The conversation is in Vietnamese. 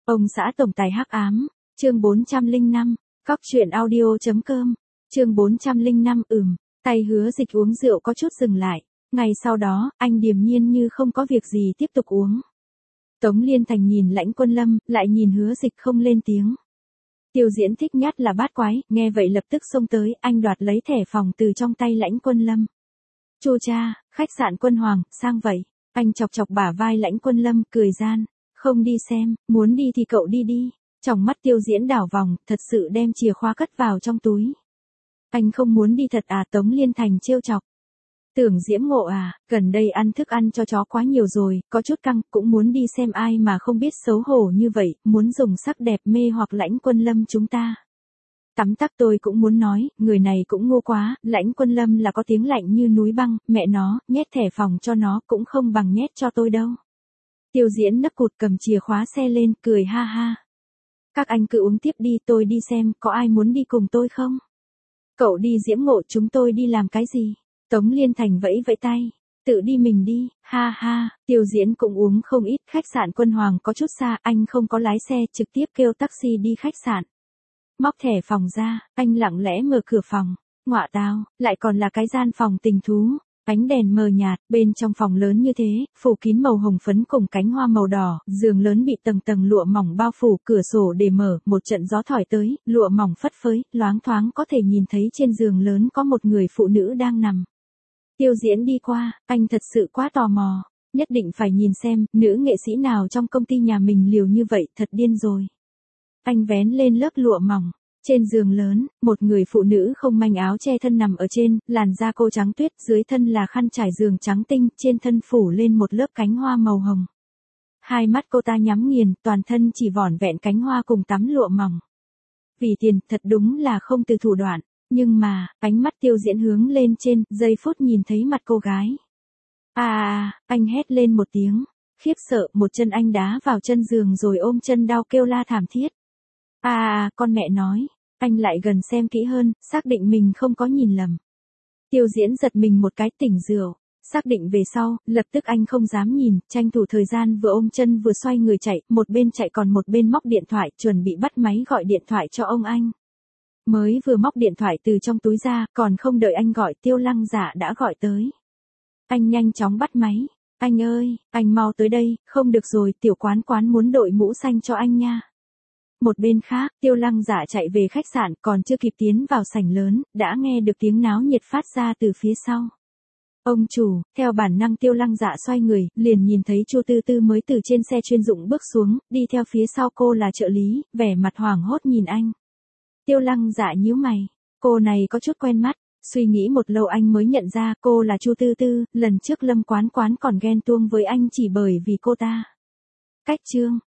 Ông xã tổng tài hắc ám, chương 405, cóc truyện audio.com, chương 405 tay Hứa Dịch uống rượu có chút dừng lại, ngày sau đó, anh điềm nhiên như không có việc gì tiếp tục uống. Tống Liên Thành nhìn Lãnh Quân Lâm, lại nhìn Hứa Dịch không lên tiếng. Tiêu Diễn thích nhất là bát quái, nghe vậy lập tức xông tới, anh đoạt lấy thẻ phòng từ trong tay Lãnh Quân Lâm. Chu cha, khách sạn Quân Hoàng, sang vậy. Anh chọc chọc bả vai Lãnh Quân Lâm, cười gian. Không đi xem, muốn đi thì cậu đi đi. Trong mắt Tiêu Diễn đảo vòng, thật sự đem chìa khóa cất vào trong túi. Anh không muốn đi thật à? Tống Liên Thành trêu chọc. Tưởng Diễm Ngộ à, gần đây ăn thức ăn cho chó quá nhiều rồi, có chút căng, cũng muốn đi xem ai mà không biết xấu hổ như vậy, muốn dùng sắc đẹp mê hoặc Lãnh Quân Lâm chúng ta. Tắm tắc tôi cũng muốn nói, người này cũng ngu quá, Lãnh Quân Lâm là có tiếng lạnh như núi băng, mẹ nó, nhét thẻ phòng cho nó cũng không bằng nhét cho tôi đâu. Tiêu Diễn nấp cụt cầm chìa khóa xe lên, cười ha ha. Các anh cứ uống tiếp đi, tôi đi xem, có ai muốn đi cùng tôi không? Cậu đi Diễm Ngộ, chúng tôi đi làm cái gì? Tống Liên Thành vẫy vẫy tay. Tự đi mình đi, ha ha, Tiêu Diễn cũng uống không ít, khách sạn Quân Hoàng có chút xa, anh không có lái xe, trực tiếp kêu taxi đi khách sạn. Móc thẻ phòng ra, anh lặng lẽ mở cửa phòng. Ngọa tao, lại còn là cái gian phòng tình thú. Ánh đèn mờ nhạt, bên trong phòng lớn như thế, phủ kín màu hồng phấn cùng cánh hoa màu đỏ, giường lớn bị tầng tầng lụa mỏng bao phủ, cửa sổ để mở, một trận gió thổi tới, lụa mỏng phất phới, loáng thoáng có thể nhìn thấy trên giường lớn có một người phụ nữ đang nằm. Tiêu Diễn đi qua, anh thật sự quá tò mò, nhất định phải nhìn xem, nữ nghệ sĩ nào trong công ty nhà mình liều như vậy, thật điên rồi. Anh vén lên lớp lụa mỏng. Trên giường lớn, một người phụ nữ không manh áo che thân nằm ở trên, làn da cô trắng tuyết, dưới thân là khăn trải giường trắng tinh, trên thân phủ lên một lớp cánh hoa màu hồng. Hai mắt cô ta nhắm nghiền, toàn thân chỉ vỏn vẹn cánh hoa cùng tắm lụa mỏng. Vì tiền, thật đúng là không từ thủ đoạn, nhưng mà, ánh mắt Tiêu Diễn hướng lên trên, giây phút nhìn thấy mặt cô gái. Anh hét lên một tiếng, khiếp sợ, một chân anh đá vào chân giường rồi ôm chân đau kêu la thảm thiết. Con mẹ nói, anh lại gần xem kỹ hơn, xác định mình không có nhìn lầm. Tiêu Diễn giật mình một cái, tỉnh rượu, xác định về sau, lập tức anh không dám nhìn, tranh thủ thời gian vừa ôm chân vừa xoay người chạy, một bên chạy còn một bên móc điện thoại, chuẩn bị bắt máy gọi điện thoại cho ông anh. Mới vừa móc điện thoại từ trong túi ra, còn không đợi anh gọi, Tiêu Lăng Dạ đã gọi tới. Anh nhanh chóng bắt máy, anh ơi, anh mau tới đây, không được rồi, tiểu quán muốn đội mũ xanh cho anh nha. Một bên khác, Tiêu Lăng Dạ chạy về khách sạn, còn chưa kịp tiến vào sảnh lớn, đã nghe được tiếng náo nhiệt phát ra từ phía sau. Ông chủ, theo bản năng Tiêu Lăng Dạ xoay người, liền nhìn thấy Chu Tư Tư mới từ trên xe chuyên dụng bước xuống, đi theo phía sau cô là trợ lý, vẻ mặt hoảng hốt nhìn anh. Tiêu Lăng Dạ nhíu mày, cô này có chút quen mắt, suy nghĩ một lâu anh mới nhận ra cô là Chu Tư Tư, lần trước Lâm Quán còn ghen tuông với anh chỉ bởi vì cô ta. Cách chương